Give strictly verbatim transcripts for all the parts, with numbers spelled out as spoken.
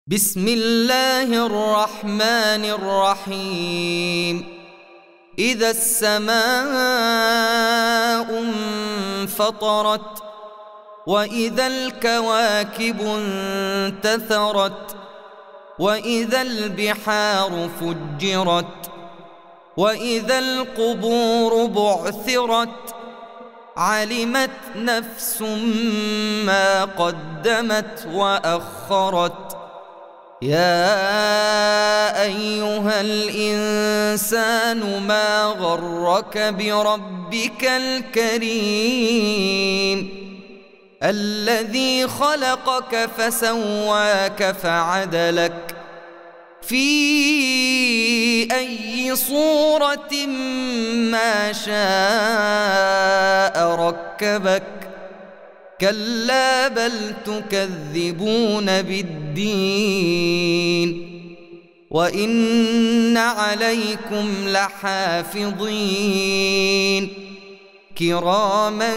بسم الله الرحمن الرحيم. إذا السماء انفطرت وإذا الكواكب انتثرت وإذا البحار فجرت وإذا القبور بعثرت علمت نفس ما قدمت وأخرت. يا أيها الإنسان ما غرك بربك الكريم الذي خلقك فسواك فعدلك في أي صورة ما شاء ركبك. كلا بل تكذبون بالدين وإن عليكم لحافظين كراما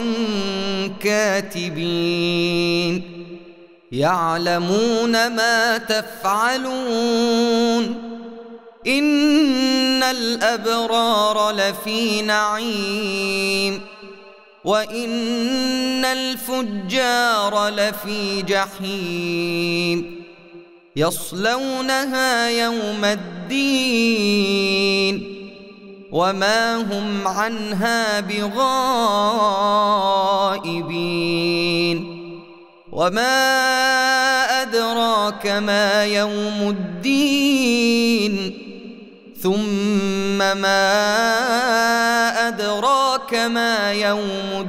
كاتبين يعلمون ما تفعلون. إن الأبرار لفي نعيم وإن الفجار لفي جحيم يصلونها يوم الدين وما هم عنها بغائبين. وما أدراك ما يوم الدين ثم ما أدراك ما يوم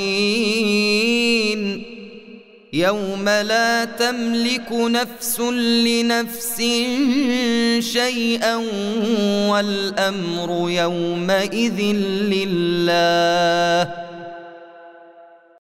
الدين يوم لا تملك نفس لنفس شيئا والأمر يومئذ لله.